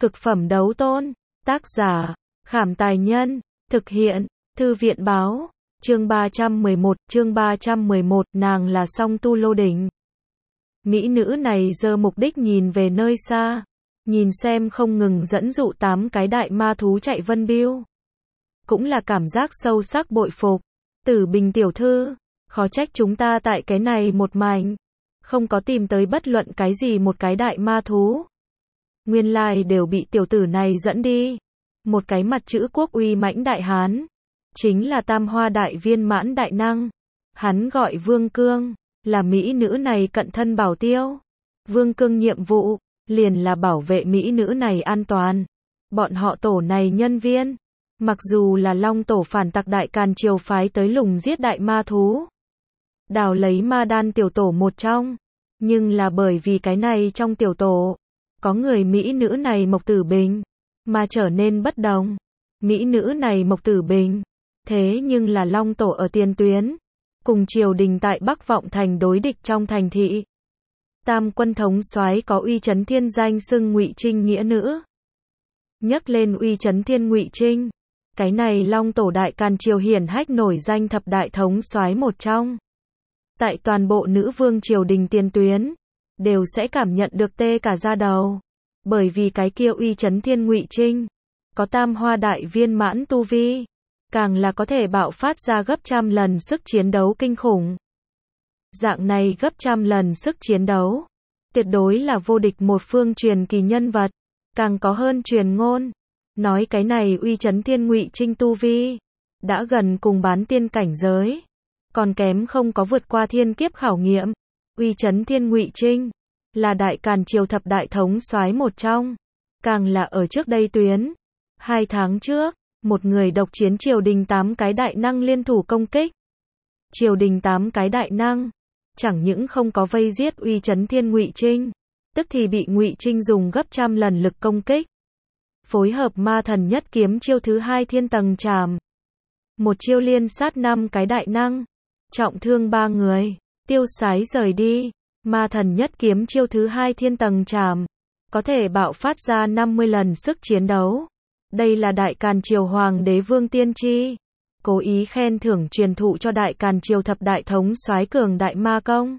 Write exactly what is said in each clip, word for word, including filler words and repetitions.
Cực phẩm đấu tôn. Tác giả, Khảm Tài Nhân. Thực hiện, Thư viện Báo. Chương ba trăm mười một, chương ba trăm mười một, nàng là Song Tu Lô Đỉnh. Mỹ nữ này giơ mục đích nhìn về nơi xa, nhìn xem không ngừng dẫn dụ tám cái đại ma thú chạy vân biêu. Cũng là cảm giác sâu sắc bội phục. Tử Bình tiểu thư, khó trách chúng ta tại cái này một mảnh, không có tìm tới bất luận cái gì một cái đại ma thú. Nguyên lai đều bị tiểu tử này dẫn đi. Một cái mặt chữ quốc uy mãnh đại hán, chính là Tam Hoa đại viên mãn đại năng. Hắn gọi Vương Cương, là mỹ nữ này cận thân bảo tiêu. Vương Cương nhiệm vụ, liền là bảo vệ mỹ nữ này an toàn. Bọn họ tổ này nhân viên, mặc dù là Long tổ phản tặc Đại Càn Triều phái tới lùng giết đại ma thú, đào lấy ma đan tiểu tổ một trong, nhưng là bởi vì cái này trong tiểu tổ, có người mỹ nữ này Mộc Tử Bình, mà trở nên bất đồng. Mỹ nữ này Mộc Tử Bình, thế nhưng là Long tổ ở tiền tuyến, cùng triều đình tại Bắc Vọng Thành đối địch trong thành thị. Tam quân thống soái có uy chấn thiên danh xưng Ngụy Trinh nghĩa nữ. Nhắc lên uy chấn thiên Ngụy Trinh, cái này Long tổ Đại Càn Triều hiển hách nổi danh thập đại thống soái một trong. Tại toàn bộ nữ vương triều đình tiền tuyến, đều sẽ cảm nhận được tê cả da đầu. Bởi vì cái kia uy chấn thiên Ngụy Trinh, có Tam Hoa đại viên mãn tu vi, càng là có thể bạo phát ra gấp trăm lần sức chiến đấu kinh khủng. Dạng này gấp trăm lần sức chiến đấu, tuyệt đối là vô địch một phương truyền kỳ nhân vật, càng có hơn truyền ngôn. Nói cái này uy chấn thiên Ngụy Trinh tu vi, đã gần cùng bán tiên cảnh giới, còn kém không có vượt qua thiên kiếp khảo nghiệm. Uy chấn thiên Ngụy Trinh, là Đại Càn Triều thập đại thống soái một trong, càng là ở trước đây tuyến. Hai tháng trước, một người độc chiến triều đình tám cái đại năng liên thủ công kích. Triều đình tám cái đại năng, chẳng những không có vây giết uy chấn thiên Ngụy Trinh, tức thì bị Ngụy Trinh dùng gấp trăm lần lực công kích. Phối hợp ma thần nhất kiếm chiêu thứ hai thiên tầng trảm. Một chiêu liên sát năm cái đại năng, trọng thương ba người, tiêu sái rời đi. Ma thần nhất kiếm chiêu thứ hai thiên tầng trảm, có thể bạo phát ra năm mươi lần sức chiến đấu. Đây là Đại Càn Triều Hoàng đế Vương Tiên Tri cố ý khen thưởng truyền thụ cho Đại Càn Triều thập đại thống soái cường đại ma công.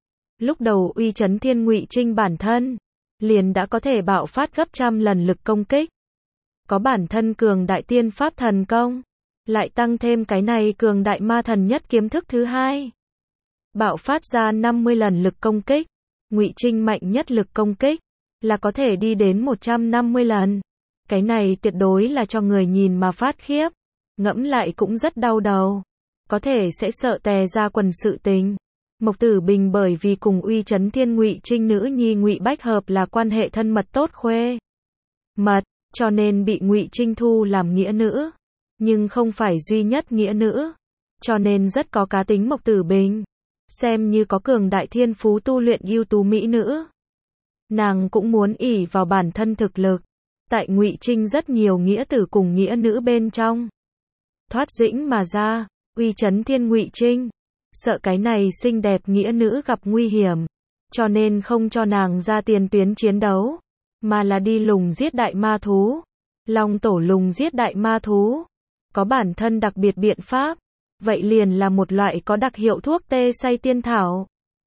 Lúc đầu uy chấn thiên Ngụy Trinh bản thân liền đã có thể bạo phát gấp trăm lần lực công kích, có bản thân cường đại tiên pháp thần công, lại tăng thêm cái này cường đại ma thần nhất kiếm thức thứ hai, bạo phát ra năm mươi lần lực công kích. Ngụy Trinh mạnh nhất lực công kích là có thể đi đến một trăm năm mươi lần. Cái này tuyệt đối là cho người nhìn mà phát khiếp, ngẫm lại cũng rất đau đầu, có thể sẽ sợ tè ra quần sự tình. Mộc Tử Bình bởi vì cùng uy chấn thiên Ngụy Trinh nữ nhi Ngụy Bách Hợp là quan hệ thân mật tốt khuê mật, cho nên bị Ngụy Trinh thu làm nghĩa nữ, nhưng không phải duy nhất nghĩa nữ, cho nên rất có cá tính. Mộc Tử Bình xem như có cường đại thiên phú tu luyện ưu tú mỹ nữ, nàng cũng muốn ỷ vào bản thân thực lực, tại Ngụy Trinh rất nhiều nghĩa tử cùng nghĩa nữ bên trong thoát dĩnh mà ra. Uy chấn thiên Ngụy Trinh sợ cái này xinh đẹp nghĩa nữ gặp nguy hiểm, cho nên không cho nàng ra tiền tuyến chiến đấu, mà là đi lùng giết đại ma thú. Long tổ lùng giết đại ma thú, có bản thân đặc biệt biện pháp, vậy liền là một loại có đặc hiệu thuốc tê say tiên thảo.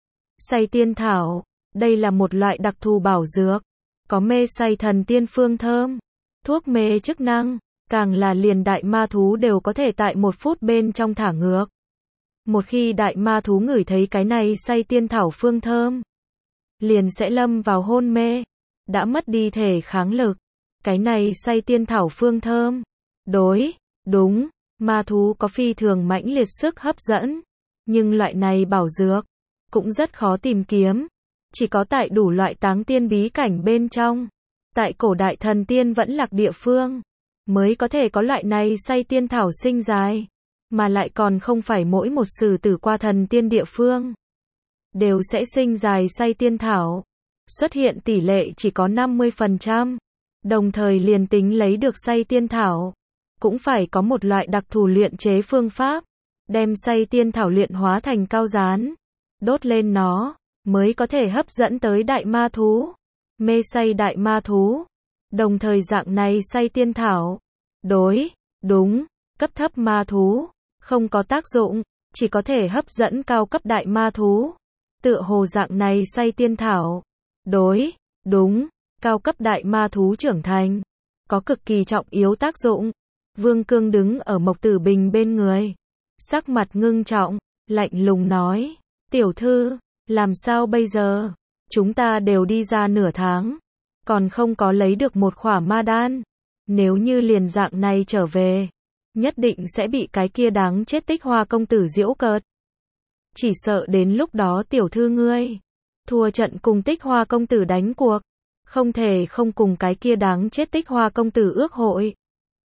Say tiên thảo, đây là một loại đặc thù bảo dược, có mê say thần tiên phương thơm, thuốc mê chức năng, càng là liền đại ma thú đều có thể tại một phút bên trong thả ngược. Một khi đại ma thú ngửi thấy cái này say tiên thảo phương thơm, liền sẽ lâm vào hôn mê, đã mất đi thể kháng lực. Cái này say tiên thảo phương thơm, đối, đúng, ma thú có phi thường mãnh liệt sức hấp dẫn, nhưng loại này bảo dược cũng rất khó tìm kiếm, chỉ có tại đủ loại táng tiên bí cảnh bên trong, tại cổ đại thần tiên vẫn lạc địa phương, mới có thể có loại này say tiên thảo sinh dài, mà lại còn không phải mỗi một sử tử qua thần tiên địa phương đều sẽ sinh dài say tiên thảo, xuất hiện tỷ lệ chỉ có năm mươi phần trăm, đồng thời liền tính lấy được say tiên thảo, cũng phải có một loại đặc thù luyện chế phương pháp, đem say tiên thảo luyện hóa thành cao gián, đốt lên nó, mới có thể hấp dẫn tới đại ma thú. Mê say đại ma thú, Đồng thời dạng này say tiên thảo, đối, đúng, cấp thấp ma thú, không có tác dụng, chỉ có thể hấp dẫn cao cấp đại ma thú. Tựa hồ dạng này say tiên thảo, đối, đúng, cao cấp đại ma thú trưởng thành, có cực kỳ trọng yếu tác dụng. Vương Cương đứng ở Mộc Tử Bình bên người, sắc mặt ngưng trọng, lạnh lùng nói, tiểu thư, làm sao bây giờ? Chúng ta đều đi ra nửa tháng, còn không có lấy được một khỏa ma đan. Nếu như liền dạng này trở về, nhất định sẽ bị cái kia đáng chết Tích Hoa công tử giễu cợt. Chỉ sợ đến lúc đó tiểu thư ngươi thua trận cùng Tích Hoa công tử đánh cuộc, không thể không cùng cái kia đáng chết Tích Hoa công tử ước hội.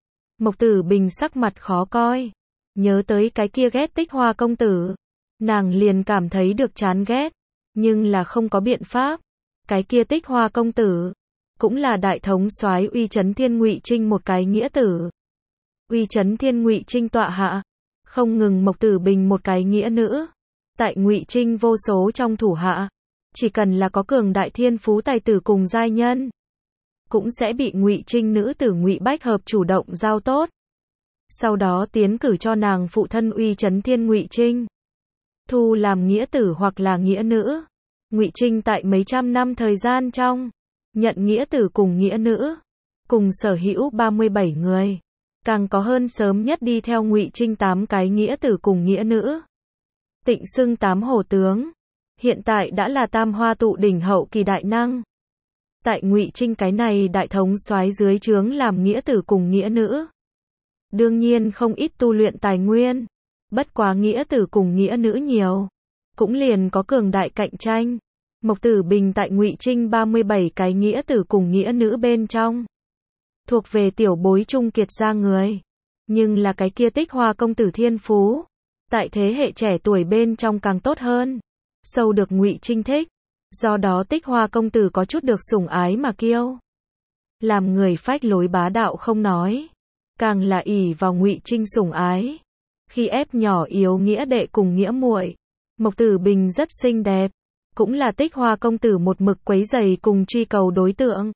Mộc Tử Bình sắc mặt khó coi, nhớ tới cái kia ghét Tích Hoa công tử, nàng liền cảm thấy được chán ghét, nhưng là không có biện pháp. Cái kia Tích Hoa công tử cũng là đại thống soái Uy Chấn Thiên Ngụy Trinh một cái nghĩa tử. Uy Chấn Thiên Ngụy Trinh tọa hạ, không ngừng Mộc Tử Bình một cái nghĩa nữ. Tại Ngụy Trinh vô số trong thủ hạ, chỉ cần là có cường đại thiên phú tài tử cùng giai nhân, cũng sẽ bị Ngụy Trinh nữ tử Ngụy Bách Hợp chủ động giao tốt. Sau đó tiến cử cho nàng phụ thân Uy Chấn Thiên Ngụy Trinh, thu làm nghĩa tử hoặc là nghĩa nữ. Ngụy Trinh tại mấy trăm năm thời gian trong, nhận nghĩa tử cùng nghĩa nữ, cùng sở hữu ba mươi bảy người, càng có hơn sớm nhất đi theo Ngụy Trinh tám cái nghĩa tử cùng nghĩa nữ. Tịnh xưng tám hổ tướng, hiện tại đã là tam hoa tụ đỉnh hậu kỳ đại năng. Tại Ngụy Trinh cái này đại thống soái dưới trướng làm nghĩa tử cùng nghĩa nữ. Đương nhiên không ít tu luyện tài nguyên, bất quá nghĩa tử cùng nghĩa nữ nhiều, cũng liền có cường đại cạnh tranh. Mộc Tử Bình tại Ngụy Trinh ba mươi bảy cái nghĩa tử cùng nghĩa nữ bên trong, thuộc về tiểu bối trung kiệt ra người, nhưng là cái kia Tích Hoa công tử thiên phú, tại thế hệ trẻ tuổi bên trong càng tốt hơn, sâu được Ngụy Trinh thích, do đó Tích Hoa công tử có chút được sủng ái mà kiêu. Làm người phách lối bá đạo không nói, càng là ỷ vào Ngụy Trinh sủng ái, khi ép nhỏ yếu nghĩa đệ cùng nghĩa muội. Mộc Tử Bình rất xinh đẹp, cũng là Tích Hoa công tử một mực quấy rầy cùng truy cầu đối tượng.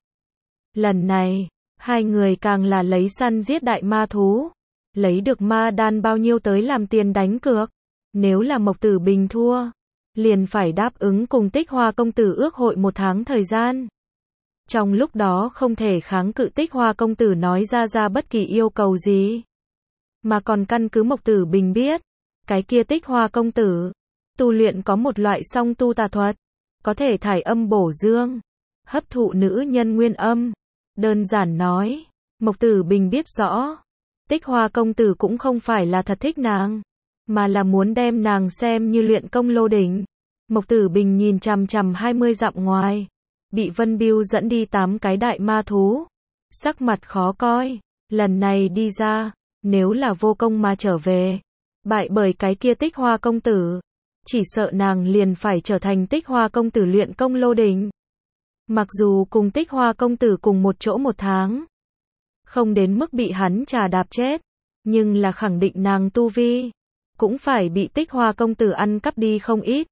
Lần này, hai người càng là lấy săn giết đại ma thú, lấy được ma đan bao nhiêu tới làm tiền đánh cược. Nếu là Mộc Tử Bình thua, liền phải đáp ứng cùng Tích Hoa công tử ước hội một tháng thời gian. Trong lúc đó không thể kháng cự Tích Hoa công tử nói ra ra bất kỳ yêu cầu gì, mà còn căn cứ Mộc Tử Bình biết, cái kia Tích Hoa công tử tu luyện có một loại song tu tà thuật, có thể thải âm bổ dương, hấp thụ nữ nhân nguyên âm. Đơn giản nói, Mộc Tử Bình biết rõ, Tích Hoa công tử cũng không phải là thật thích nàng, mà là muốn đem nàng xem như luyện công lô đỉnh. Mộc Tử Bình nhìn chằm chằm hai mươi dặm ngoài, bị Vân Bưu dẫn đi tám cái đại ma thú, sắc mặt khó coi, lần này đi ra, nếu là vô công mà trở về, bại bởi cái kia Tích Hoa công tử, chỉ sợ nàng liền phải trở thành Tích Hoa công tử luyện công lô đỉnh. Mặc dù cùng Tích Hoa công tử cùng một chỗ một tháng, không đến mức bị hắn trà đạp chết, nhưng là khẳng định nàng tu vi cũng phải bị Tích Hoa công tử ăn cắp đi không ít.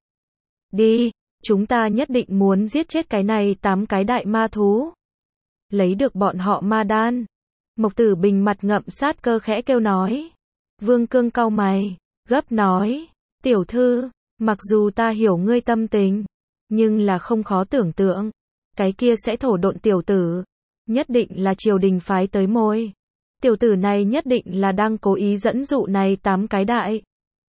Đi, chúng ta nhất định muốn giết chết cái này tám cái đại ma thú, lấy được bọn họ ma đan. Mộc Tử Bình mặt ngậm sát cơ khẽ kêu nói. Vương Cương cau mày, gấp nói, tiểu thư, mặc dù ta hiểu ngươi tâm tình, nhưng là không khó tưởng tượng, cái kia sẽ thổ độn tiểu tử, nhất định là triều đình phái tới môi. Tiểu tử này nhất định là đang cố ý dẫn dụ này tám cái đại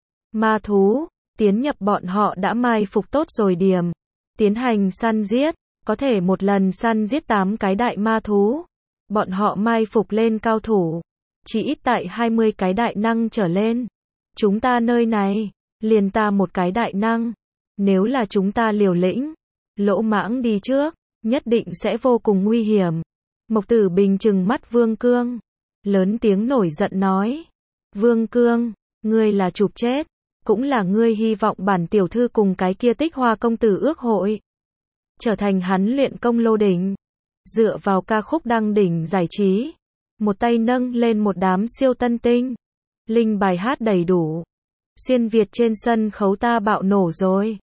ma thú, tiến nhập bọn họ đã mai phục tốt rồi điểm, tiến hành săn giết, có thể một lần săn giết tám cái đại ma thú. Bọn họ mai phục lên cao thủ, chỉ ít tại hai mươi cái đại năng trở lên. Chúng ta nơi này, liền ta một cái đại năng, nếu là chúng ta liều lĩnh, lỗ mãng đi trước, nhất định sẽ vô cùng nguy hiểm. Mộc Tử Bình trừng mắt Vương Cương, lớn tiếng nổi giận nói. Vương Cương, ngươi là chụp chết, cũng là ngươi hy vọng bản tiểu thư cùng cái kia Tích Hoa công tử ước hội, trở thành hắn luyện công lô đỉnh. Dựa vào ca khúc đăng đỉnh giải trí, một tay nâng lên một đám siêu tân tinh, linh bài hát đầy đủ, xuyên Việt trên sân khấu ta bạo nổ rồi.